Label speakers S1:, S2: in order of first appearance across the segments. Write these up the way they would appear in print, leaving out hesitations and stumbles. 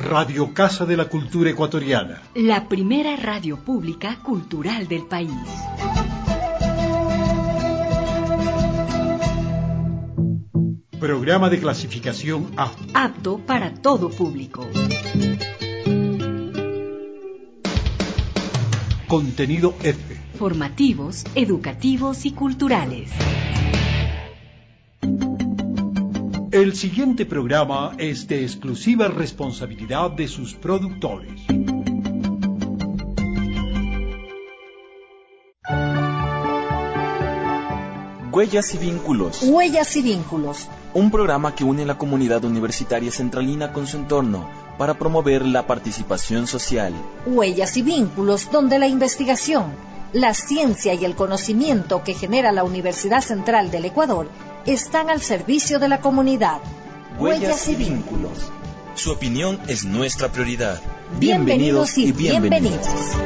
S1: Radio Casa de la Cultura Ecuatoriana.
S2: La primera radio pública cultural del país.
S1: Programa de clasificación A.
S2: Apto para todo público.
S1: Contenido F.
S2: Formativos, educativos y culturales.
S1: El siguiente programa es de exclusiva responsabilidad de sus productores.
S3: Huellas y Vínculos.
S4: Huellas y Vínculos.
S3: Un programa que une la comunidad universitaria centralina con su entorno para promover la participación social.
S4: Huellas y Vínculos, donde la investigación, la ciencia y el conocimiento que genera la Universidad Central del Ecuador están al servicio de la comunidad.
S3: Huellas y Vínculos. Su opinión es nuestra prioridad.
S4: Bienvenidos y bienvenidas.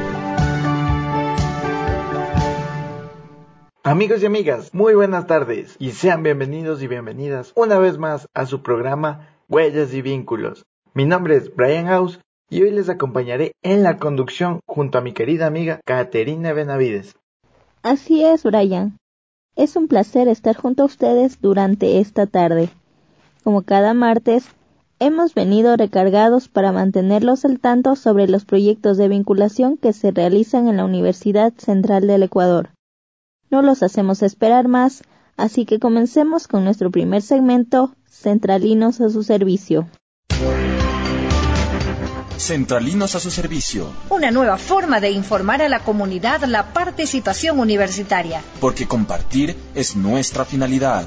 S5: Amigos y amigas, muy buenas tardes y sean bienvenidos y bienvenidas una vez más a su programa Huellas y Vínculos. Mi nombre es Brian House y hoy les acompañaré en la conducción junto a mi querida amiga Caterina Benavides.
S6: Así es, Brian. Es un placer estar junto a ustedes durante esta tarde. Como cada martes, hemos venido recargados para mantenerlos al tanto sobre los proyectos de vinculación que se realizan en la Universidad Central del Ecuador. No los hacemos esperar más, así que comencemos con nuestro primer segmento, Centralinos a su servicio.
S3: Centralinos a su servicio.
S4: Una nueva forma de informar a la comunidad la participación universitaria.
S3: Porque compartir es nuestra finalidad.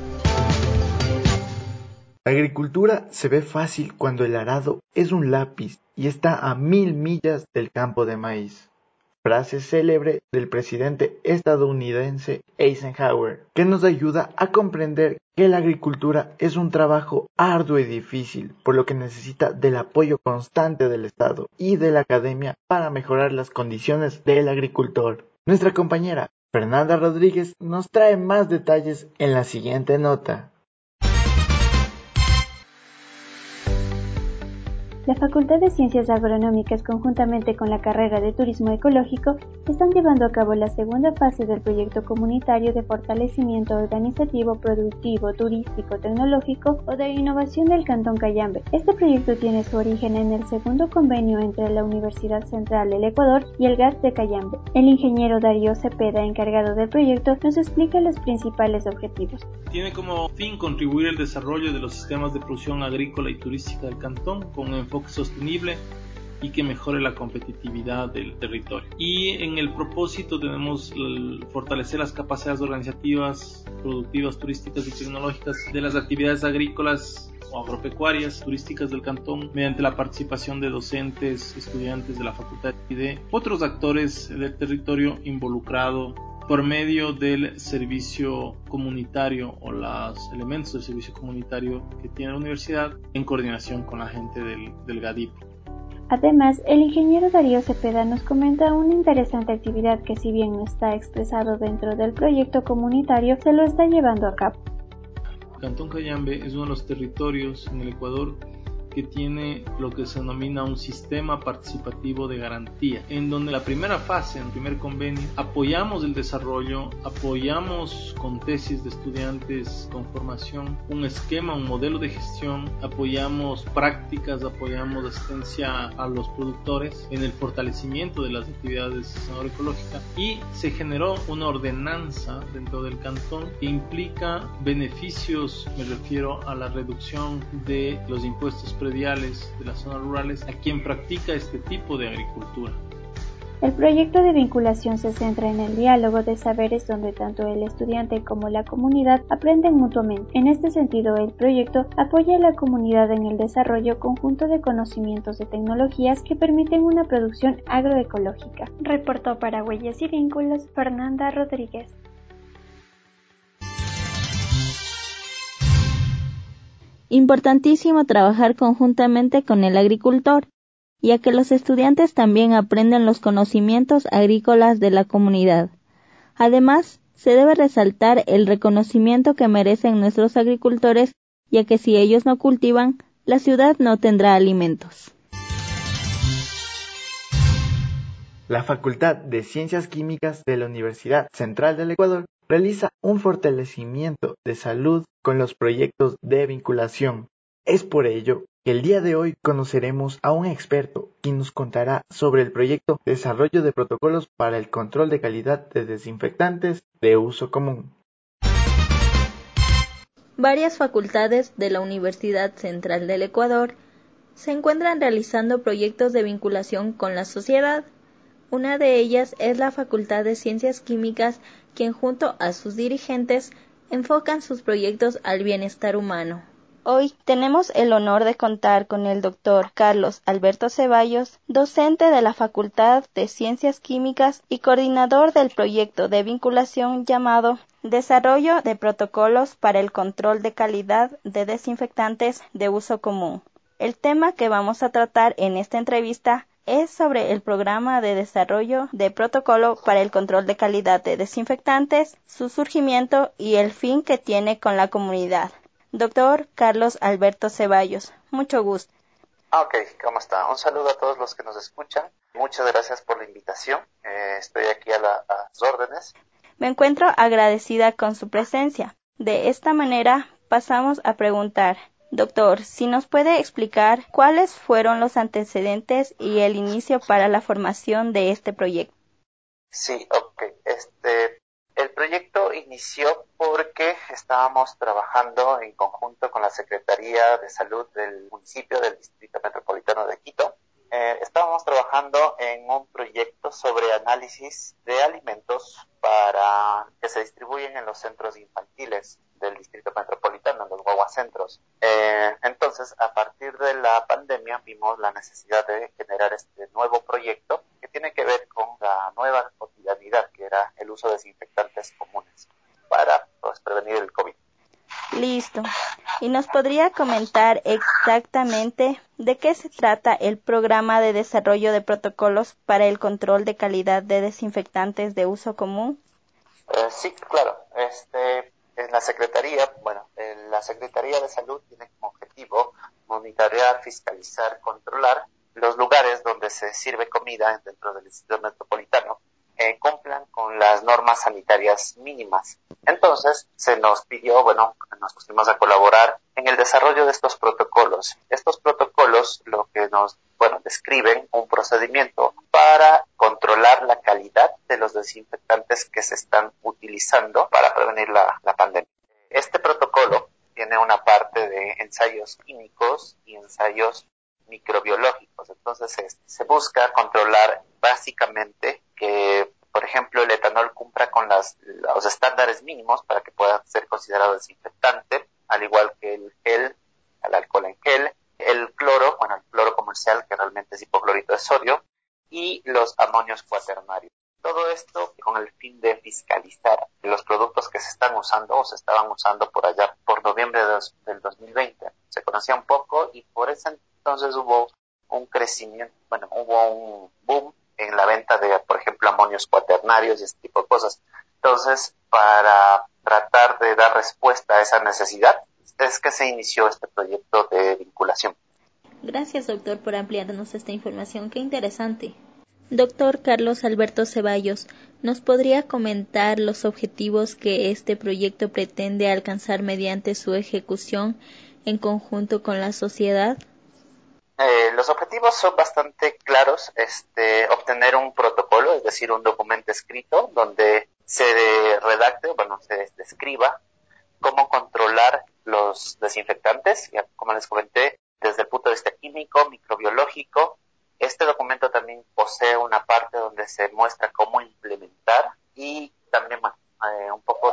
S5: La agricultura se ve fácil cuando el arado es un lápiz y está a 1000 millas del campo de maíz. Frase célebre del presidente estadounidense Eisenhower, que nos ayuda a comprender que la agricultura es un trabajo arduo y difícil, por lo que necesita del apoyo constante del Estado y de la academia para mejorar las condiciones del agricultor. Nuestra compañera Fernanda Rodríguez nos trae más detalles en la siguiente nota.
S7: La Facultad de Ciencias Agronómicas, conjuntamente con la carrera de Turismo Ecológico, están llevando a cabo la segunda fase del proyecto comunitario de fortalecimiento organizativo, productivo, turístico, tecnológico o de innovación del Cantón Cayambe. Este proyecto tiene su origen en el segundo convenio entre la Universidad Central del Ecuador y el GAC de Cayambe. El ingeniero Darío Cepeda, encargado del proyecto, nos explica los principales objetivos.
S8: Tiene como fin contribuir al desarrollo de los sistemas de producción agrícola y turística del cantón con enfoque sostenible y que mejore la competitividad del territorio. Y en el propósito tenemos fortalecer las capacidades organizativas, productivas, turísticas y tecnológicas de las actividades agrícolas o agropecuarias turísticas del cantón mediante la participación de docentes, estudiantes de la facultad y de otros actores del territorio involucrado por medio del servicio comunitario o los elementos del servicio comunitario que tiene la universidad en coordinación con la gente del GADIP.
S7: Además, el ingeniero Darío Cepeda nos comenta una interesante actividad que, si bien no está expresado dentro del proyecto comunitario, se lo está llevando a cabo.
S8: El Cantón Cayambe es uno de los territorios en el Ecuador que tiene lo que se denomina un sistema participativo de garantía, en donde la primera fase, en el primer convenio, apoyamos el desarrollo, apoyamos con tesis de estudiantes con formación, un esquema, un modelo de gestión, apoyamos prácticas, apoyamos asistencia a los productores en el fortalecimiento de las actividades agroecológicas y se generó una ordenanza dentro del cantón que implica beneficios, me refiero a la reducción de los impuestos prediales de las zonas rurales a quien practica este tipo de agricultura.
S7: El proyecto de vinculación se centra en el diálogo de saberes donde tanto el estudiante como la comunidad aprenden mutuamente. En este sentido, el proyecto apoya a la comunidad en el desarrollo conjunto de conocimientos de tecnologías que permiten una producción agroecológica. Reportó para Huellas y Vínculos Fernanda Rodríguez.
S6: Importantísimo trabajar conjuntamente con el agricultor, ya que los estudiantes también aprenden los conocimientos agrícolas de la comunidad. Además, se debe resaltar el reconocimiento que merecen nuestros agricultores, ya que si ellos no cultivan, la ciudad no tendrá alimentos.
S5: La Facultad de Ciencias Químicas de la Universidad Central del Ecuador realiza un fortalecimiento de salud con los proyectos de vinculación. Es por ello que el día de hoy conoceremos a un experto quien nos contará sobre el proyecto Desarrollo de Protocolos para el Control de Calidad de Desinfectantes de Uso Común.
S6: Varias facultades de la Universidad Central del Ecuador se encuentran realizando proyectos de vinculación con la sociedad. Una de ellas es la Facultad de Ciencias Químicas, quien junto a sus dirigentes enfocan sus proyectos al bienestar humano. Hoy tenemos el honor de contar con el doctor Carlos Alberto Ceballos, docente de la Facultad de Ciencias Químicas y coordinador del proyecto de vinculación llamado Desarrollo de Protocolos para el Control de Calidad de Desinfectantes de Uso Común. El tema que vamos a tratar en esta entrevista es sobre el programa de desarrollo de protocolo para el control de calidad de desinfectantes, su surgimiento y el fin que tiene con la comunidad. Doctor Carlos Alberto Ceballos, mucho gusto.
S9: Ok, ¿cómo está? Un saludo a todos los que nos escuchan. Muchas gracias por la invitación. Estoy aquí a las órdenes.
S6: Me encuentro agradecida con su presencia. De esta manera pasamos a preguntar. Doctor, si nos puede explicar cuáles fueron los antecedentes y el inicio para la formación de este proyecto.
S9: Sí, ok. El proyecto inició porque estábamos trabajando en conjunto con la Secretaría de Salud del municipio del Distrito Metropolitano de Quito. Estábamos trabajando en un proyecto sobre análisis de alimentos para que se distribuyen en los centros infantiles del Distrito Metropolitano, en los guaguacentros. Entonces, a partir de la pandemia, vimos la necesidad de generar este nuevo proyecto que tiene que ver con la nueva cotidianidad, que era el uso de desinfectantes comunes para prevenir el COVID.
S6: Listo. ¿Y nos podría comentar exactamente de qué se trata el programa de desarrollo de protocolos para el control de calidad de desinfectantes de uso común?
S9: Sí, claro. En la Secretaría, la Secretaría de Salud tiene como objetivo monitorear, fiscalizar, controlar los lugares donde se sirve comida dentro del Distrito Metropolitano cumplan con las normas sanitarias mínimas. Entonces, se nos pidió, nos pusimos a colaborar en el desarrollo de estos protocolos. Estos protocolos lo que nos, describen un procedimiento para controlar la calidad de los desinfectantes que se están utilizando para prevenir la pandemia. Este protocolo tiene una parte de ensayos químicos y ensayos microbiológicos. Entonces, se busca controlar básicamente que, por ejemplo, el etanol cumpla con los estándares mínimos para que pueda ser considerado desinfectante, al igual que el gel, el alcohol en gel, el cloro, el cloro comercial, que realmente es hipoclorito de sodio, y los amonios cuaternarios. Todo esto con el fin de fiscalizar los productos que se están usando o se estaban usando por allá por noviembre del 2020. Se conocía un poco y por ese entonces hubo un crecimiento, hubo un boom en la venta de, por ejemplo, amonios cuaternarios y este tipo de cosas. Entonces, para tratar de dar respuesta a esa necesidad, es que se inició este proyecto de vinculación.
S6: Gracias, doctor, por ampliarnos esta información. Qué interesante. Doctor Carlos Alberto Ceballos, ¿nos podría comentar los objetivos que este proyecto pretende alcanzar mediante su ejecución en conjunto con la sociedad?
S9: Los objetivos son bastante claros, obtener un protocolo, es decir, un documento escrito donde se redacte, se describa cómo controlar los desinfectantes, ya como les comenté, desde el punto de vista químico, microbiológico. Este documento también posee una parte donde se muestra cómo implementar y también un poco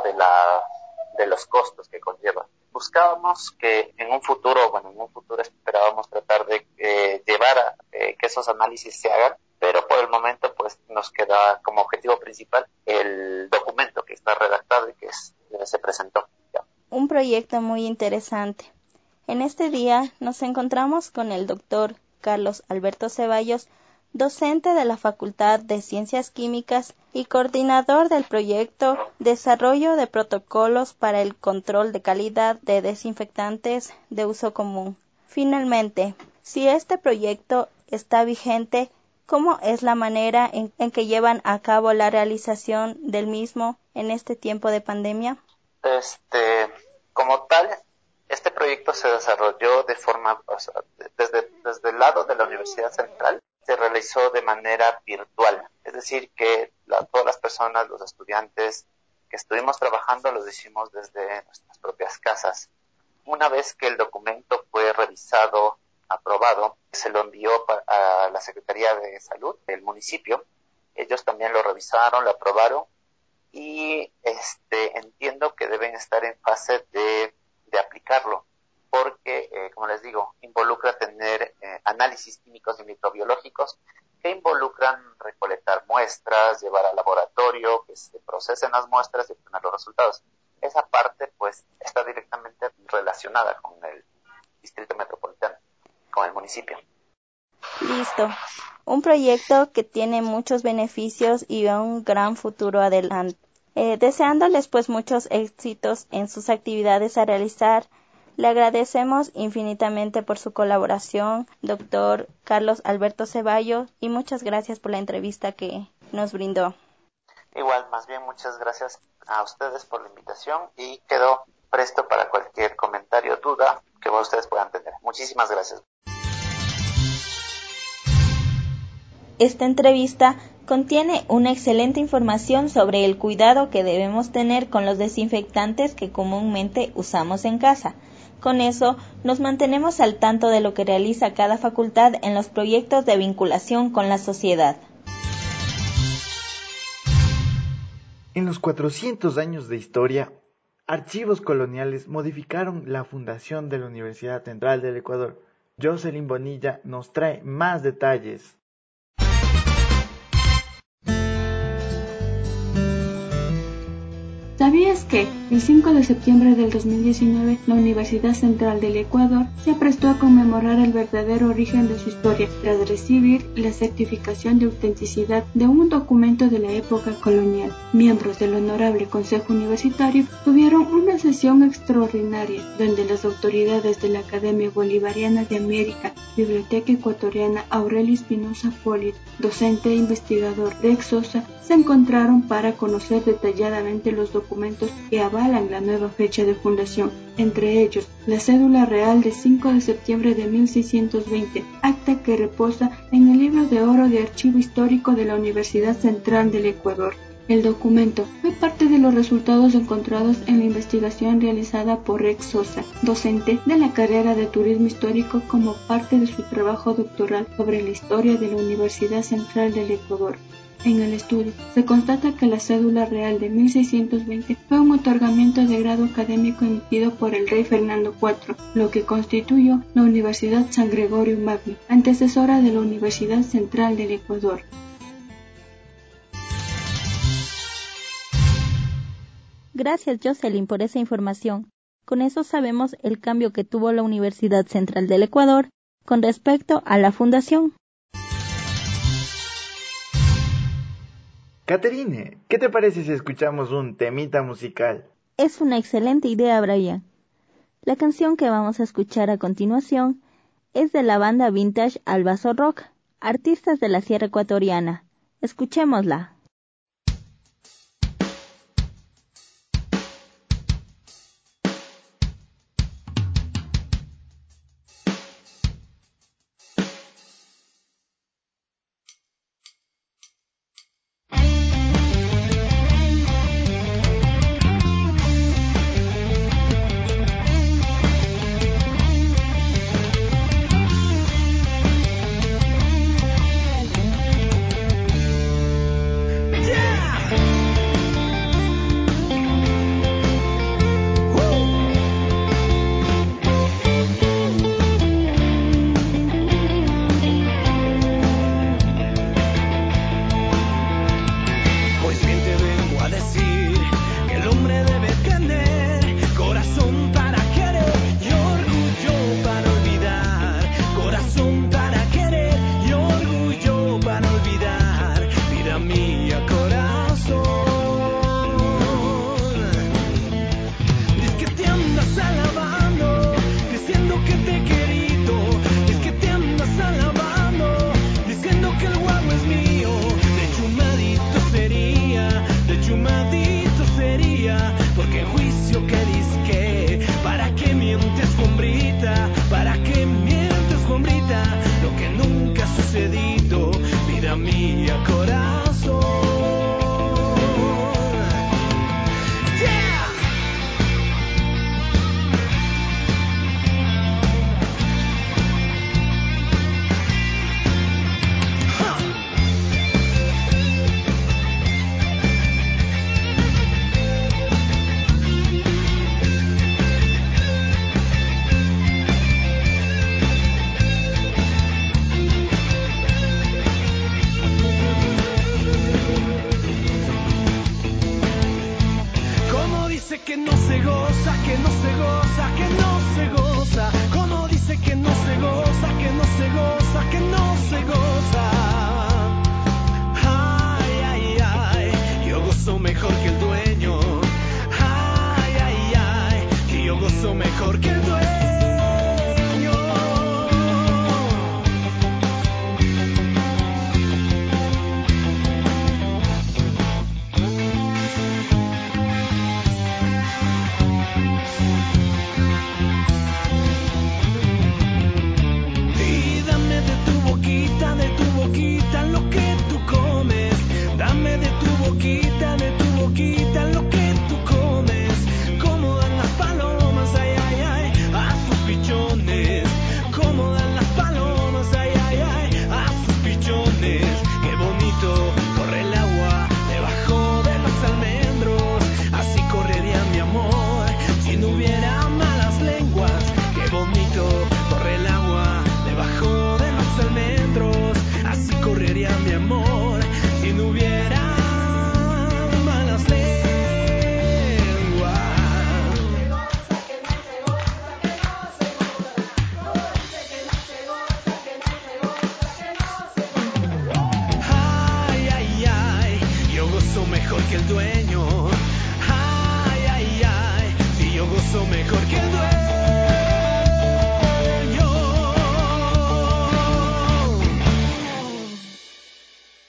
S9: de los costos que conlleva. Buscábamos que en un futuro esperábamos tratar de llevar a que esos análisis se hagan, pero por el momento pues nos queda como objetivo principal el documento que está redactado y que se presentó. Ya.
S6: Un proyecto muy interesante. En este día nos encontramos con el doctor Carlos Alberto Ceballos, docente de la Facultad de Ciencias Químicas y coordinador del proyecto Desarrollo de Protocolos para el Control de Calidad de Desinfectantes de Uso Común. Finalmente, si este proyecto está vigente, ¿Cómo es la manera en que llevan a cabo la realización del mismo en este tiempo de pandemia?
S9: Como tal, este proyecto se desarrolló de forma, desde el lado de la Universidad Central, se realizó de manera virtual. Es decir, que todas las personas, los estudiantes que estuvimos trabajando, lo hicimos desde nuestras propias casas. Una vez que el documento fue revisado, aprobado, se lo envió a la Secretaría de Salud del municipio. Ellos también lo revisaron, lo aprobaron y entiendo que deben estar en fase de aplicarlo, porque, como les digo, involucra tener análisis químicos y microbiológicos que involucran recolectar muestras, llevar al laboratorio, que se procesen las muestras y obtener los resultados. Esa parte, pues, está directamente relacionada con el Distrito Metropolitano, con el municipio.
S6: Listo. Un proyecto que tiene muchos beneficios y un gran futuro adelante. Deseándoles pues muchos éxitos en sus actividades a realizar. Le agradecemos infinitamente por su colaboración, doctor Carlos Alberto Ceballos, y muchas gracias por la entrevista que nos brindó.
S9: Igual, más bien muchas gracias a ustedes por la invitación y quedo presto para cualquier comentario, duda que ustedes puedan tener. Muchísimas gracias.
S6: Esta entrevista contiene una excelente información sobre el cuidado que debemos tener con los desinfectantes que comúnmente usamos en casa. Con eso, nos mantenemos al tanto de lo que realiza cada facultad en los proyectos de vinculación con la sociedad.
S5: En los 400 años de historia, archivos coloniales modificaron la fundación de la Universidad Central del Ecuador. Jocelyn Bonilla nos trae más detalles.
S10: ¿Sabías que el 5 de septiembre del 2019 la Universidad Central del Ecuador se aprestó a conmemorar el verdadero origen de su historia tras recibir la certificación de autenticidad de un documento de la época colonial? Miembros del Honorable Consejo Universitario tuvieron una sesión extraordinaria donde las autoridades de la Academia Bolivariana de América, Biblioteca Ecuatoriana Aurelio Espinosa Polit, docente e investigador de Exosa, se encontraron para conocer detalladamente los documentos que avalan la nueva fecha de fundación, entre ellos la cédula real de 5 de septiembre de 1620, acta que reposa en el libro de oro de Archivo Histórico de la Universidad Central del Ecuador. El documento fue parte de los resultados encontrados en la investigación realizada por Rex Sosa, docente de la carrera de Turismo Histórico, como parte de su trabajo doctoral sobre la historia de la Universidad Central del Ecuador. En el estudio se constata que la cédula real de 1620 fue un otorgamiento de grado académico emitido por el rey Fernando IV, lo que constituyó la Universidad San Gregorio Magno, antecesora de la Universidad Central del Ecuador.
S6: Gracias, Jocelyn, por esa información. Con eso sabemos el cambio que tuvo la Universidad Central del Ecuador con respecto a la fundación.
S5: Caterine, ¿qué te parece si escuchamos un temita musical?
S6: Es una excelente idea, Brian. La canción que vamos a escuchar a continuación es de la banda vintage Albazo Rock, artistas de la Sierra Ecuatoriana. Escuchémosla.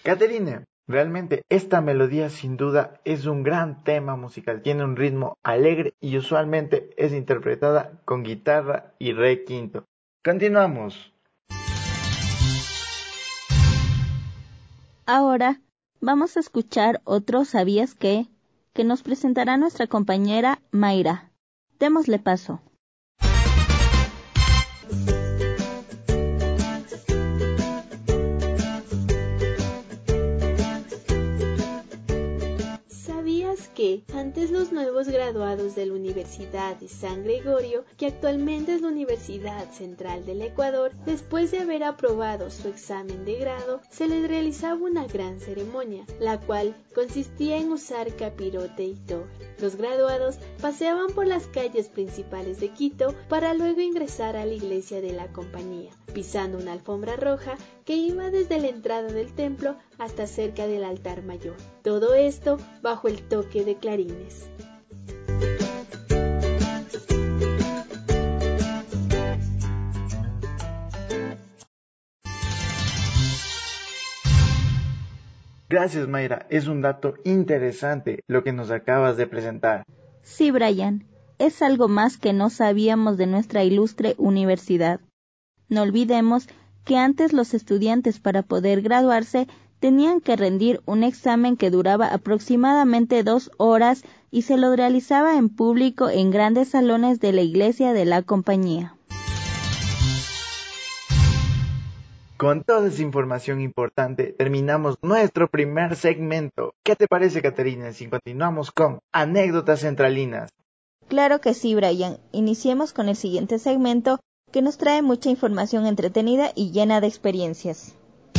S5: Caterine, realmente esta melodía sin duda es un gran tema musical, tiene un ritmo alegre y usualmente es interpretada con guitarra y re quinto. Continuamos.
S6: Ahora vamos a escuchar otro ¿Sabías qué? Que nos presentará nuestra compañera Mayra. Démosle paso.
S10: ¿Sabías que antes los nuevos graduados de la Universidad de San Gregorio, que actualmente es la Universidad Central del Ecuador, después de haber aprobado su examen de grado, se les realizaba una gran ceremonia, la cual consistía en usar capirote y toga? Los graduados paseaban por las calles principales de Quito para luego ingresar a la iglesia de la compañía, pisando una alfombra roja que iba desde la entrada del templo hasta cerca del altar mayor. Todo esto bajo el toque de clarines.
S5: Gracias, Mayra, es un dato interesante lo que nos acabas de presentar.
S6: Sí, Brian, es algo más que no sabíamos de nuestra ilustre universidad. No olvidemos que antes los estudiantes para poder graduarse tenían que rendir un examen que duraba aproximadamente 2 horas y se lo realizaba en público en grandes salones de la iglesia de la compañía.
S5: Con toda esa información importante, terminamos nuestro primer segmento. ¿Qué te parece, Caterina, si continuamos con anécdotas centralinas?
S6: Claro que sí, Brian. Iniciemos con el siguiente segmento que nos trae mucha información entretenida y llena de experiencias.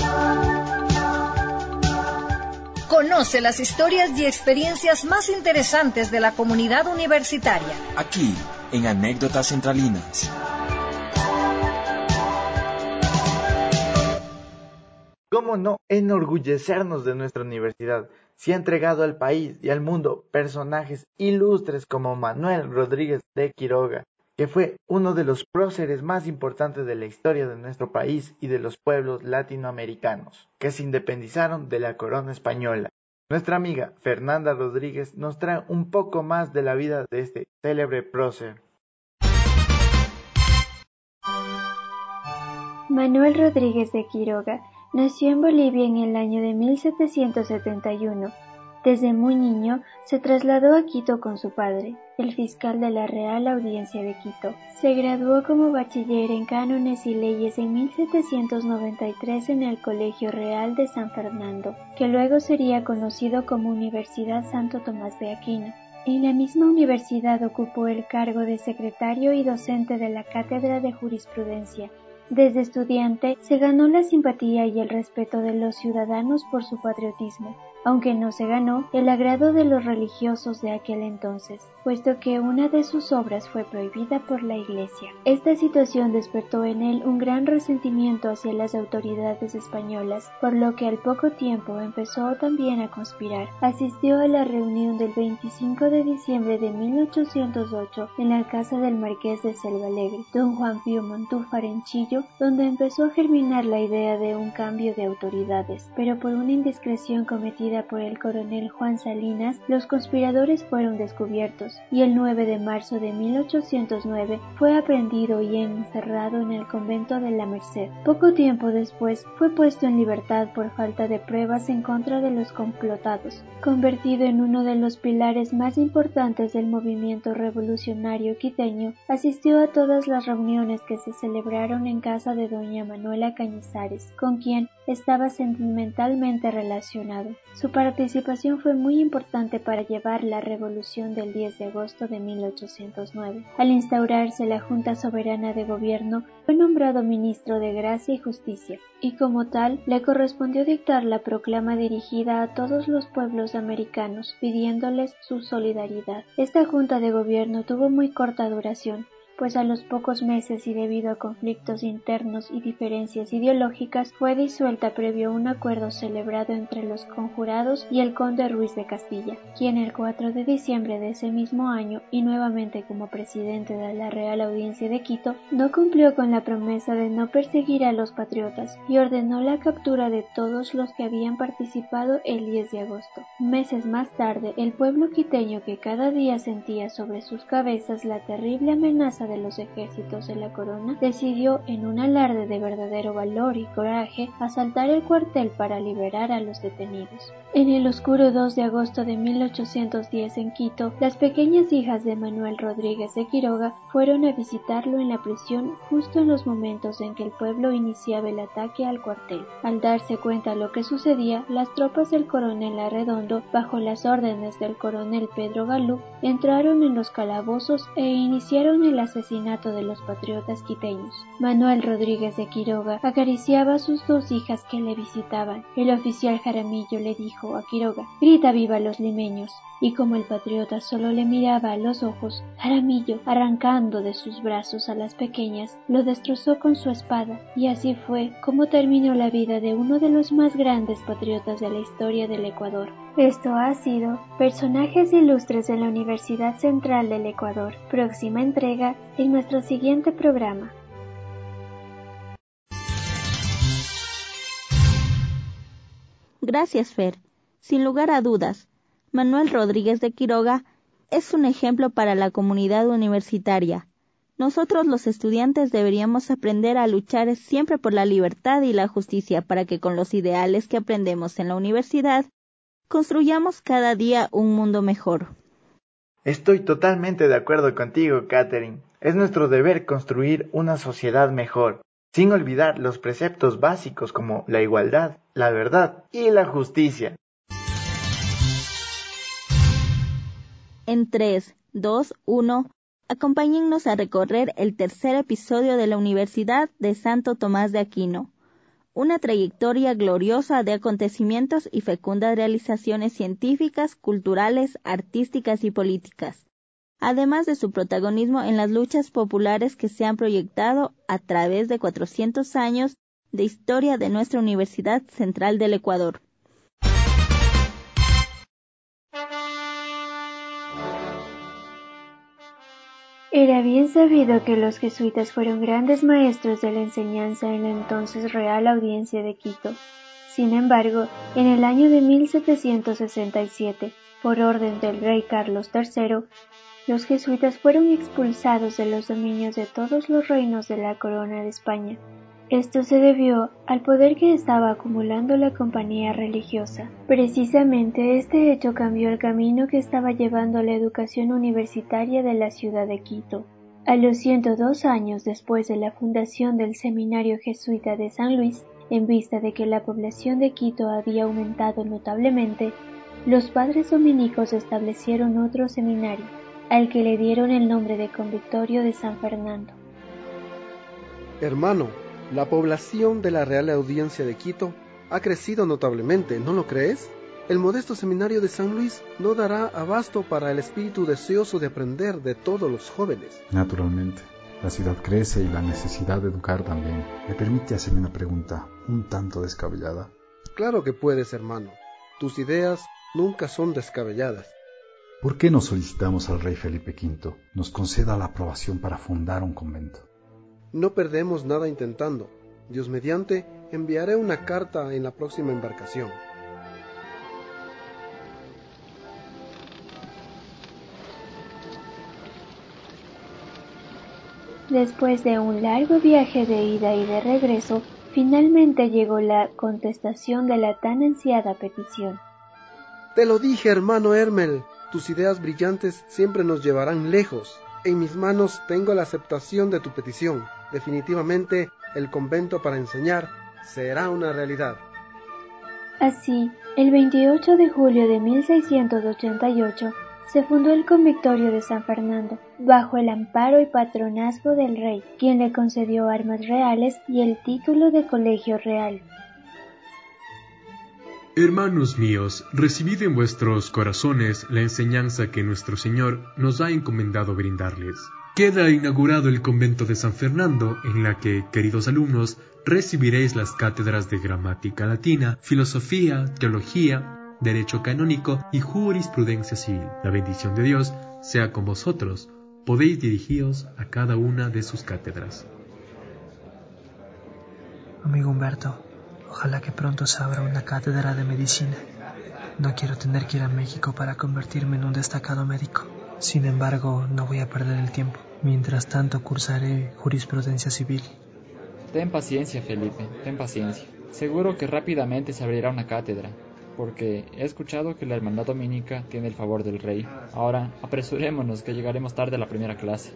S4: Conoce las historias y experiencias más interesantes de la comunidad universitaria.
S3: Aquí, en Anécdotas Centralinas.
S5: ¿Cómo no enorgullecernos de nuestra universidad? Se ha entregado al país y al mundo personajes ilustres como Manuel Rodríguez de Quiroga, que fue uno de los próceres más importantes de la historia de nuestro país y de los pueblos latinoamericanos, que se independizaron de la corona española. Nuestra amiga Fernanda Rodríguez nos trae un poco más de la vida de este célebre prócer.
S7: Manuel Rodríguez de Quiroga nació en Bolivia en el año de 1771. Desde muy niño se trasladó a Quito con su padre, el fiscal de la Real Audiencia de Quito. Se graduó como bachiller en Cánones y Leyes en 1793 en el Colegio Real de San Fernando, que luego sería conocido como Universidad Santo Tomás de Aquino. En la misma universidad ocupó el cargo de secretario y docente de la Cátedra de Jurisprudencia. Desde estudiante se ganó la simpatía y el respeto de los ciudadanos por su patriotismo, aunque no se ganó el agrado de los religiosos de aquel entonces, puesto que una de sus obras fue prohibida por la Iglesia. Esta situación despertó en él un gran resentimiento hacia las autoridades españolas, por lo que al poco tiempo empezó también a conspirar. Asistió a la reunión del 25 de diciembre de 1808 en la casa del marqués de Selvalegre, don Juan Pío Montú Farenchillo, donde empezó a germinar la idea de un cambio de autoridades, pero por una indiscreción cometida por el coronel Juan Salinas, los conspiradores fueron descubiertos, y el 9 de marzo de 1809 fue aprehendido y encerrado en el convento de la Merced. Poco tiempo después fue puesto en libertad por falta de pruebas en contra de los complotados. Convertido en uno de los pilares más importantes del movimiento revolucionario quiteño, asistió a todas las reuniones que se celebraron en casa de doña Manuela Cañizares, con quien estaba sentimentalmente relacionado. Su participación fue muy importante para llevar la revolución del 10 de agosto de 1809. Al instaurarse la Junta Soberana de Gobierno, fue nombrado ministro de Gracia y Justicia, y como tal le correspondió dictar la proclama dirigida a todos los pueblos americanos, pidiéndoles su solidaridad. Esta Junta de Gobierno tuvo muy corta duración, pues a los pocos meses y debido a conflictos internos y diferencias ideológicas fue disuelta previo a un acuerdo celebrado entre los conjurados y el conde Ruiz de Castilla, quien el 4 de diciembre de ese mismo año y nuevamente como presidente de la Real Audiencia de Quito, no cumplió con la promesa de no perseguir a los patriotas y ordenó la captura de todos los que habían participado el 10 de agosto. Meses más tarde, el pueblo quiteño, que cada día sentía sobre sus cabezas la terrible amenaza de los ejércitos de la corona, decidió, en un alarde de verdadero valor y coraje, asaltar el cuartel para liberar a los detenidos. En el oscuro 2 de agosto de 1810 en Quito, las pequeñas hijas de Manuel Rodríguez de Quiroga fueron a visitarlo en la prisión justo en los momentos en que el pueblo iniciaba el ataque al cuartel. Al darse cuenta de lo que sucedía, las tropas del coronel Arredondo, bajo las órdenes del coronel Pedro Galú, entraron en los calabozos e iniciaron el asesinato de los patriotas quiteños. Manuel Rodríguez de Quiroga acariciaba a sus dos hijas que le visitaban. El oficial Jaramillo le dijo a Quiroga: «Grita viva los limeños», y como el patriota solo le miraba a los ojos, Jaramillo, arrancando de sus brazos a las pequeñas, lo destrozó con su espada, y así fue como terminó la vida de uno de los más grandes patriotas de la historia del Ecuador. Esto ha sido Personajes Ilustres de la Universidad Central del Ecuador. Próxima entrega en nuestro siguiente programa.
S6: Gracias, Fer. Sin lugar a dudas, Manuel Rodríguez de Quiroga es un ejemplo para la comunidad universitaria. Nosotros los estudiantes deberíamos aprender a luchar siempre por la libertad y la justicia para que con los ideales que aprendemos en la universidad construyamos cada día un mundo mejor.
S5: Estoy totalmente de acuerdo contigo, Katherine. Es nuestro deber construir una sociedad mejor, sin olvidar los preceptos básicos como la igualdad, la verdad y la justicia.
S6: En 3, 2, 1, acompáñennos a recorrer el tercer episodio de la Universidad de Santo Tomás de Aquino, una trayectoria gloriosa de acontecimientos y fecundas realizaciones científicas, culturales, artísticas y políticas, además de su protagonismo en las luchas populares que se han proyectado a través de 400 años de historia de nuestra Universidad Central del Ecuador.
S7: Era bien sabido que los jesuitas fueron grandes maestros de la enseñanza en la entonces Real Audiencia de Quito. Sin embargo, en el año de 1767, por orden del rey Carlos III, los jesuitas fueron expulsados de los dominios de todos los reinos de la corona de España. Esto se debió al poder que estaba acumulando la compañía religiosa. Precisamente este hecho cambió el camino que estaba llevando la educación universitaria de la ciudad de Quito. A los 102 años después de la fundación del Seminario Jesuita de San Luis, en vista de que la población de Quito había aumentado notablemente, los padres dominicos establecieron otro seminario, al que le dieron el nombre de Convictorio de San Fernando.
S11: Hermano, la población de la Real Audiencia de Quito ha crecido notablemente, ¿no lo crees? El modesto seminario de San Luis no dará abasto para el espíritu deseoso de aprender de todos los jóvenes.
S12: Naturalmente, la ciudad crece y la necesidad de educar también. ¿Me permite hacerme una pregunta un tanto descabellada?
S11: Claro que puedes, hermano. Tus ideas nunca son descabelladas.
S12: ¿Por qué no solicitamos al rey Felipe V nos conceda la aprobación para fundar un convento?
S11: No perdemos nada intentando. Dios mediante, enviaré una carta en la próxima embarcación.
S7: Después de un largo viaje de ida y de regreso, finalmente llegó la contestación de la tan ansiada petición.
S11: Te lo dije, hermano Hermel, tus ideas brillantes siempre nos llevarán lejos. En mis manos tengo la aceptación de tu petición. Definitivamente, el convento para enseñar será una realidad.
S7: Así, el 28 de julio de 1688, se fundó el Convictorio de San Fernando, bajo el amparo y patronazgo del rey, quien le concedió armas reales y el título de colegio real.
S13: Hermanos míos, recibid en vuestros corazones la enseñanza que nuestro Señor nos ha encomendado brindarles. Queda inaugurado el convento de San Fernando, en la que, queridos alumnos, recibiréis las cátedras de gramática latina, filosofía, teología, derecho canónico y jurisprudencia civil. La bendición de Dios sea con vosotros. Podéis dirigiros a cada una de sus cátedras.
S14: Amigo Humberto, ojalá que pronto se abra una cátedra de medicina. No quiero tener que ir a México para convertirme en un destacado médico. Sin embargo, no voy a perder el tiempo. Mientras tanto, cursaré jurisprudencia civil.
S15: Ten paciencia, Felipe, ten paciencia. Seguro que rápidamente se abrirá una cátedra, porque he escuchado que la hermandad dominica tiene el favor del rey. Ahora, apresurémonos que llegaremos tarde a la primera clase.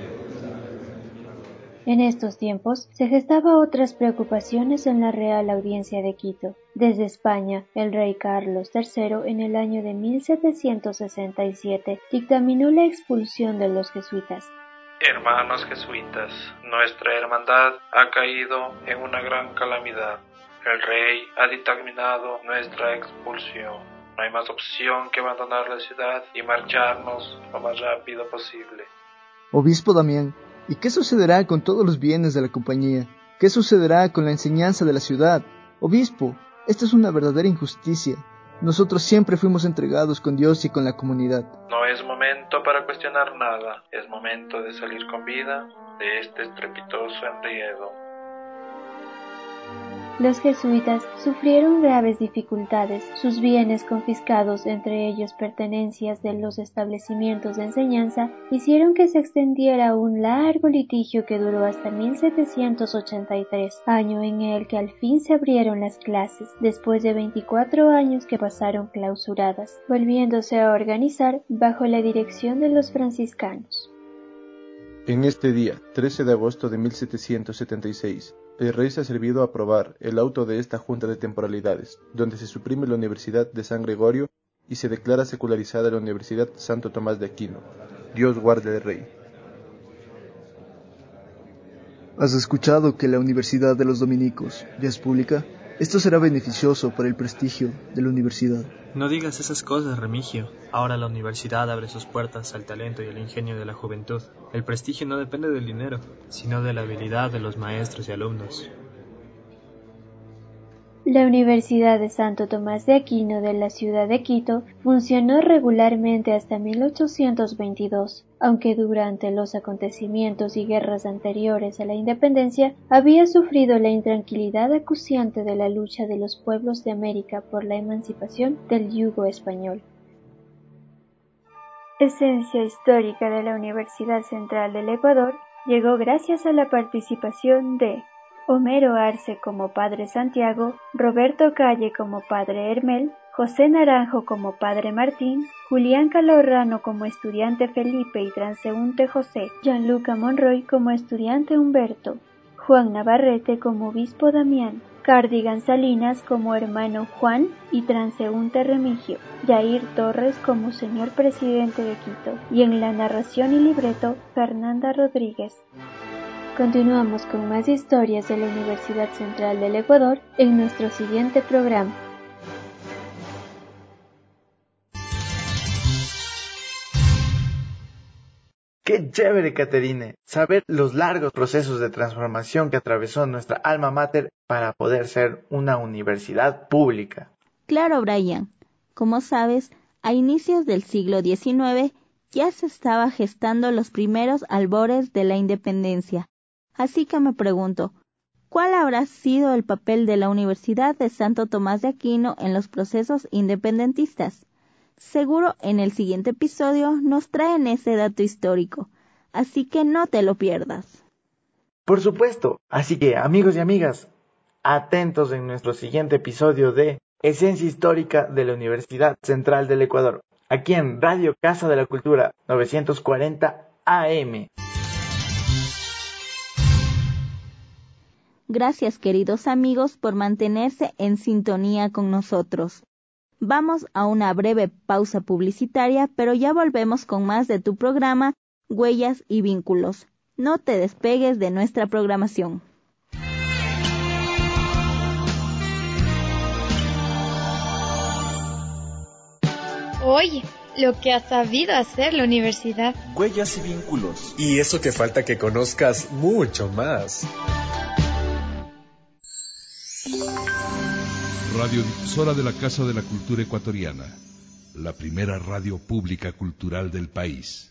S7: En estos tiempos se gestaban otras preocupaciones en la Real Audiencia de Quito. Desde España, el rey Carlos III en el año de 1767 dictaminó la expulsión de los jesuitas.
S16: Hermanos jesuitas, nuestra hermandad ha caído en una gran calamidad. El rey ha dictaminado nuestra expulsión. No hay más opción que abandonar la ciudad y marcharnos lo más rápido posible.
S17: Obispo Damián, ¿y qué sucederá con todos los bienes de la compañía? ¿Qué sucederá con la enseñanza de la ciudad? Obispo, esta es una verdadera injusticia. Nosotros siempre fuimos entregados con Dios y con la comunidad.
S16: No es momento para cuestionar nada. Es momento de salir con vida de este estrepitoso enredo.
S7: Los jesuitas sufrieron graves dificultades. Sus bienes confiscados, entre ellos pertenencias de los establecimientos de enseñanza, hicieron que se extendiera un largo litigio que duró hasta 1783, año en el que al fin se abrieron las clases, después de 24 años que pasaron clausuradas, volviéndose a organizar bajo la dirección de los franciscanos.
S18: En este día, 13 de agosto de 1776, el rey se ha servido a aprobar el auto de esta Junta de Temporalidades, donde se suprime la Universidad de San Gregorio y se declara secularizada la Universidad Santo Tomás de Aquino. Dios guarde al rey.
S17: ¿Has escuchado que la Universidad de los Dominicos ya es pública? Esto será beneficioso para el prestigio de la universidad.
S14: No digas esas cosas, Remigio. Ahora la universidad abre sus puertas al talento y al ingenio de la juventud. El prestigio no depende del dinero, sino de la habilidad de los maestros y alumnos.
S7: La Universidad de Santo Tomás de Aquino de la ciudad de Quito funcionó regularmente hasta 1822, aunque durante los acontecimientos y guerras anteriores a la independencia había sufrido la intranquilidad acuciante de la lucha de los pueblos de América por la emancipación del yugo español. Esencia histórica de la Universidad Central del Ecuador llegó gracias a la participación de Homero Arce como Padre Santiago, Roberto Calle como Padre Hermel, José Naranjo como Padre Martín, Julián Calorrano como estudiante Felipe y transeúnte José, Gianluca Monroy como estudiante Humberto, Juan Navarrete como Obispo Damián, Cardigan Salinas como hermano Juan y transeúnte Remigio, Jair Torres como señor presidente de Quito, y en la narración y libreto Fernanda Rodríguez. Continuamos con más historias de la Universidad Central del Ecuador en nuestro siguiente programa.
S5: ¡Qué chévere, Caterine! Saber los largos procesos de transformación que atravesó nuestra alma mater para poder ser una universidad pública.
S6: Claro, Brian. Como sabes, a inicios del siglo XIX ya se estaba gestando los primeros albores de la independencia. Así que me pregunto, ¿cuál habrá sido el papel de la Universidad de Santo Tomás de Aquino en los procesos independentistas? Seguro en el siguiente episodio nos traen ese dato histórico, así que no te lo pierdas.
S5: Por supuesto, así que amigos y amigas, atentos en nuestro siguiente episodio de Esencia Histórica de la Universidad Central del Ecuador, aquí en Radio Casa de la Cultura 940 AM.
S6: Gracias, queridos amigos, por mantenerse en sintonía con nosotros. Vamos a una breve pausa publicitaria, pero ya volvemos con más de tu programa Huellas y Vínculos. No te despegues de nuestra programación.
S19: Oye, lo que ha sabido hacer la universidad.
S3: Huellas y vínculos.
S20: Y eso que falta que conozcas mucho más.
S21: Radiodifusora de la Casa de la Cultura Ecuatoriana, la primera radio pública cultural del país.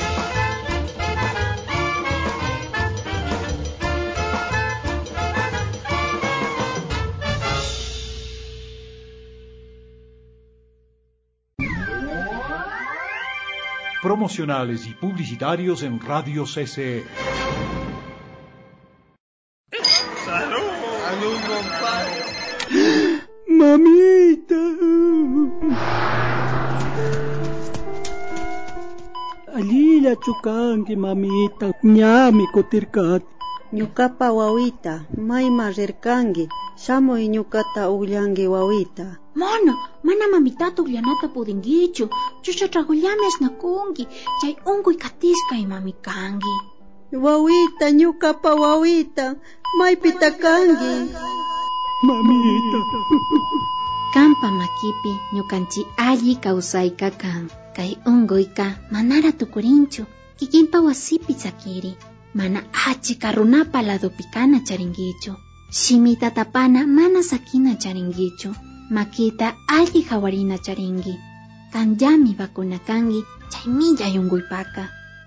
S1: Promocionales y publicitarios en Radio CCE.
S22: ¡Salud! ¡Salud, compadre!
S23: ¡Mamita! Alila chukanki, mamita. Ñami kutirkati.
S24: Ñukapa wawita, mayma rirkanki. Shamuy ñukata ugllanki wawita.
S25: Mana mamitata ugllanata pudinkichu. Chucha tragollami asnakunki. Chay unkuy katiskay mami kanki.
S24: Wawita, ñukapa wawita, maypita kanki.
S23: Mamita.
S25: Kampa makipi ñukanchi alli kawsayka kan. Kay unkuyka manara tukurinchu. Kikinpa wasipi sakiri. Mana achika runapa ladopi kana charinkichu. Shimita tapana mana sakina charinkichu. Makita alli hawarina charinki. Kanyami bakuna kanki. Chaymilla yunkuypaka.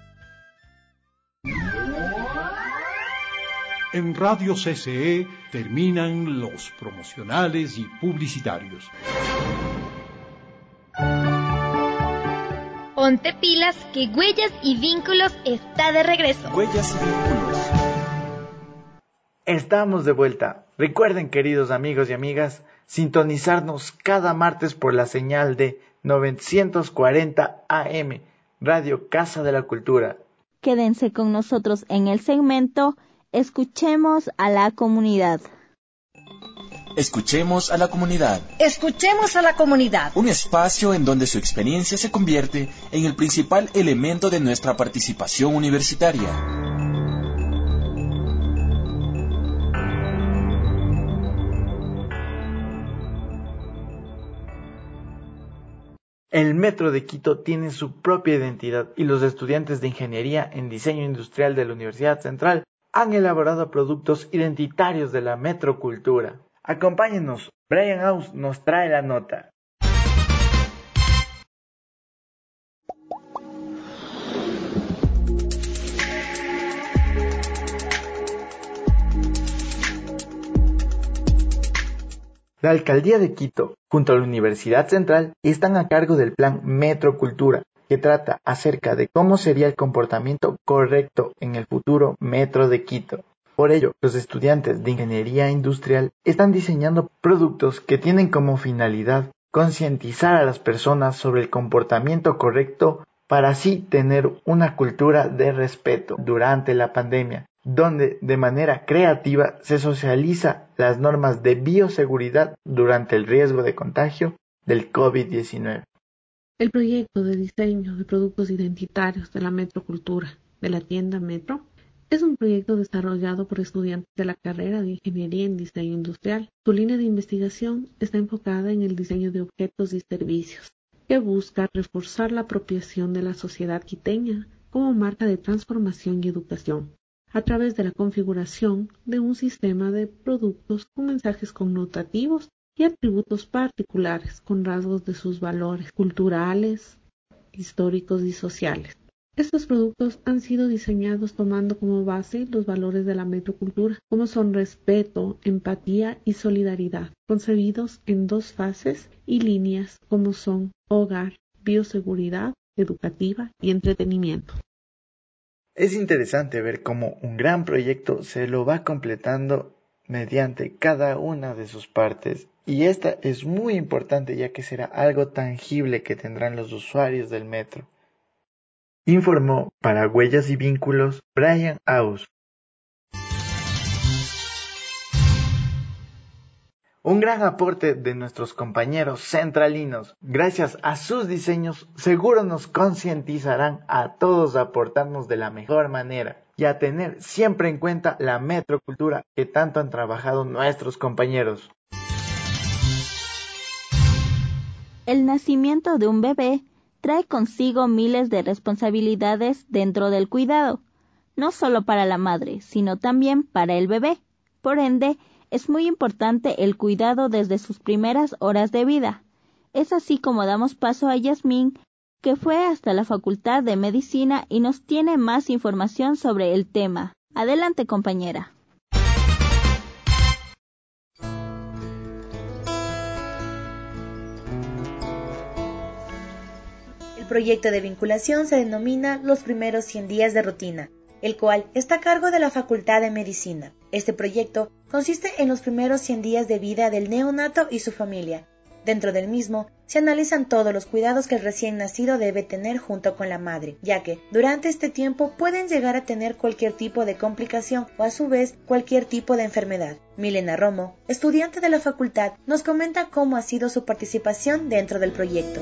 S1: En Radio CCE terminan los promocionales y publicitarios.
S19: Ponte pilas que Huellas y Vínculos está de regreso.
S3: Huellas y Vínculos.
S5: Estamos de vuelta. Recuerden, queridos amigos y amigas, sintonizarnos cada martes por la señal de 940 AM, Radio Casa de la Cultura.
S6: Quédense con nosotros en el segmento Escuchemos a la comunidad.
S3: Escuchemos a la comunidad.
S4: Escuchemos a la comunidad.
S3: Un espacio en donde su experiencia se convierte en el principal elemento de nuestra participación universitaria.
S5: El Metro de Quito tiene su propia identidad y los estudiantes de Ingeniería en Diseño Industrial de la Universidad Central han elaborado productos identitarios de la metrocultura. Acompáñenos, Brian Aus nos trae la nota. La Alcaldía de Quito, junto a la Universidad Central, están a cargo del Plan Metrocultura, que trata acerca de cómo sería el comportamiento correcto en el futuro Metro de Quito. Por ello, los estudiantes de Ingeniería Industrial están diseñando productos que tienen como finalidad concientizar a las personas sobre el comportamiento correcto para así tener una cultura de respeto durante la pandemia, donde de manera creativa se socializa las normas de bioseguridad durante el riesgo de contagio del COVID-19.
S10: El proyecto de diseño de productos identitarios de la metrocultura de la tienda Metro es un proyecto desarrollado por estudiantes de la carrera de Ingeniería en Diseño Industrial. Su línea de investigación está enfocada en el diseño de objetos y servicios, que busca reforzar la apropiación de la sociedad quiteña como marca de transformación y educación, a través de la configuración de un sistema de productos con mensajes connotativos y atributos particulares con rasgos de sus valores culturales, históricos y sociales. Estos productos han sido diseñados tomando como base los valores de la metrocultura, como son respeto, empatía y solidaridad, concebidos en dos fases y líneas como son hogar, bioseguridad, educativa y entretenimiento.
S5: Es interesante ver cómo un gran proyecto se lo va completando mediante cada una de sus partes, y esta es muy importante ya que será algo tangible que tendrán los usuarios del metro. Informó para Huellas y Vínculos Brian Aus. Un gran aporte de nuestros compañeros centralinos. Gracias a sus diseños, seguro nos concientizarán a todos a aportarnos de la mejor manera y a tener siempre en cuenta la metrocultura que tanto han trabajado nuestros compañeros.
S6: El nacimiento de un bebé trae consigo miles de responsabilidades dentro del cuidado, no solo para la madre, sino también para el bebé. Por ende, es muy importante el cuidado desde sus primeras horas de vida. Es así como damos paso a Yasmín, que fue hasta la Facultad de Medicina y nos tiene más información sobre el tema. Adelante, compañera.
S2: El proyecto de vinculación se denomina Los primeros 100 días de rutina, el cual está a cargo de la Facultad de Medicina. Este proyecto consiste en los primeros 100 días de vida del neonato y su familia. Dentro del mismo, se analizan todos los cuidados que el recién nacido debe tener junto con la madre, ya que durante este tiempo pueden llegar a tener cualquier tipo de complicación o a su vez cualquier tipo de enfermedad. Milena Romo, estudiante de la facultad, nos comenta cómo ha sido su participación dentro del proyecto.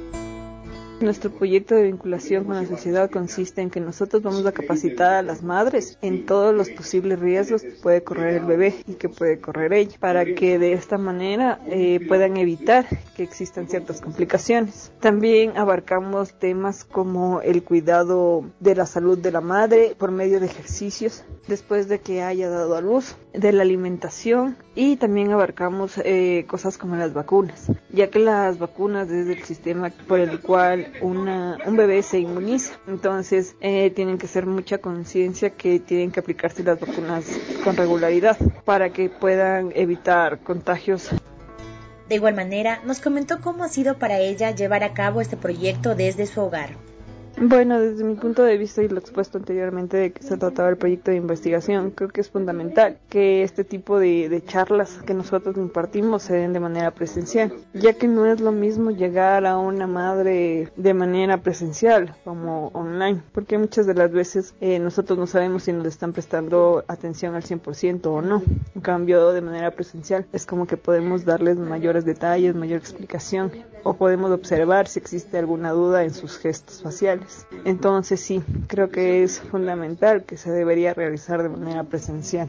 S8: Nuestro proyecto de vinculación con la sociedad consiste en que nosotros vamos a capacitar a las madres en todos los posibles riesgos que puede correr el bebé y que puede correr ella, para que de esta manera puedan evitar que existan ciertas complicaciones. También abarcamos temas como el cuidado de la salud de la madre por medio de ejercicios después de que haya dado a luz, de la alimentación, y también abarcamos cosas como las vacunas, ya que las vacunas es el sistema por el cual un bebé se inmuniza. Entonces tienen que ser mucha conciencia que tienen que aplicarse las vacunas con regularidad para que puedan evitar contagios.
S2: De igual manera, nos comentó cómo ha sido para ella llevar a cabo este proyecto desde su hogar.
S8: Bueno, desde mi punto de vista y lo expuesto anteriormente de que se trataba del proyecto de investigación, creo que es fundamental que este tipo de charlas que nosotros impartimos se den de manera presencial, ya que no es lo mismo llegar a una madre de manera presencial como online, porque muchas de las veces nosotros no sabemos si nos están prestando atención al 100% o no. En cambio, de manera presencial es como que podemos darles mayores detalles, mayor explicación, o podemos observar si existe alguna duda en sus gestos faciales. Entonces sí, creo que es fundamental que se debería realizar de manera presencial.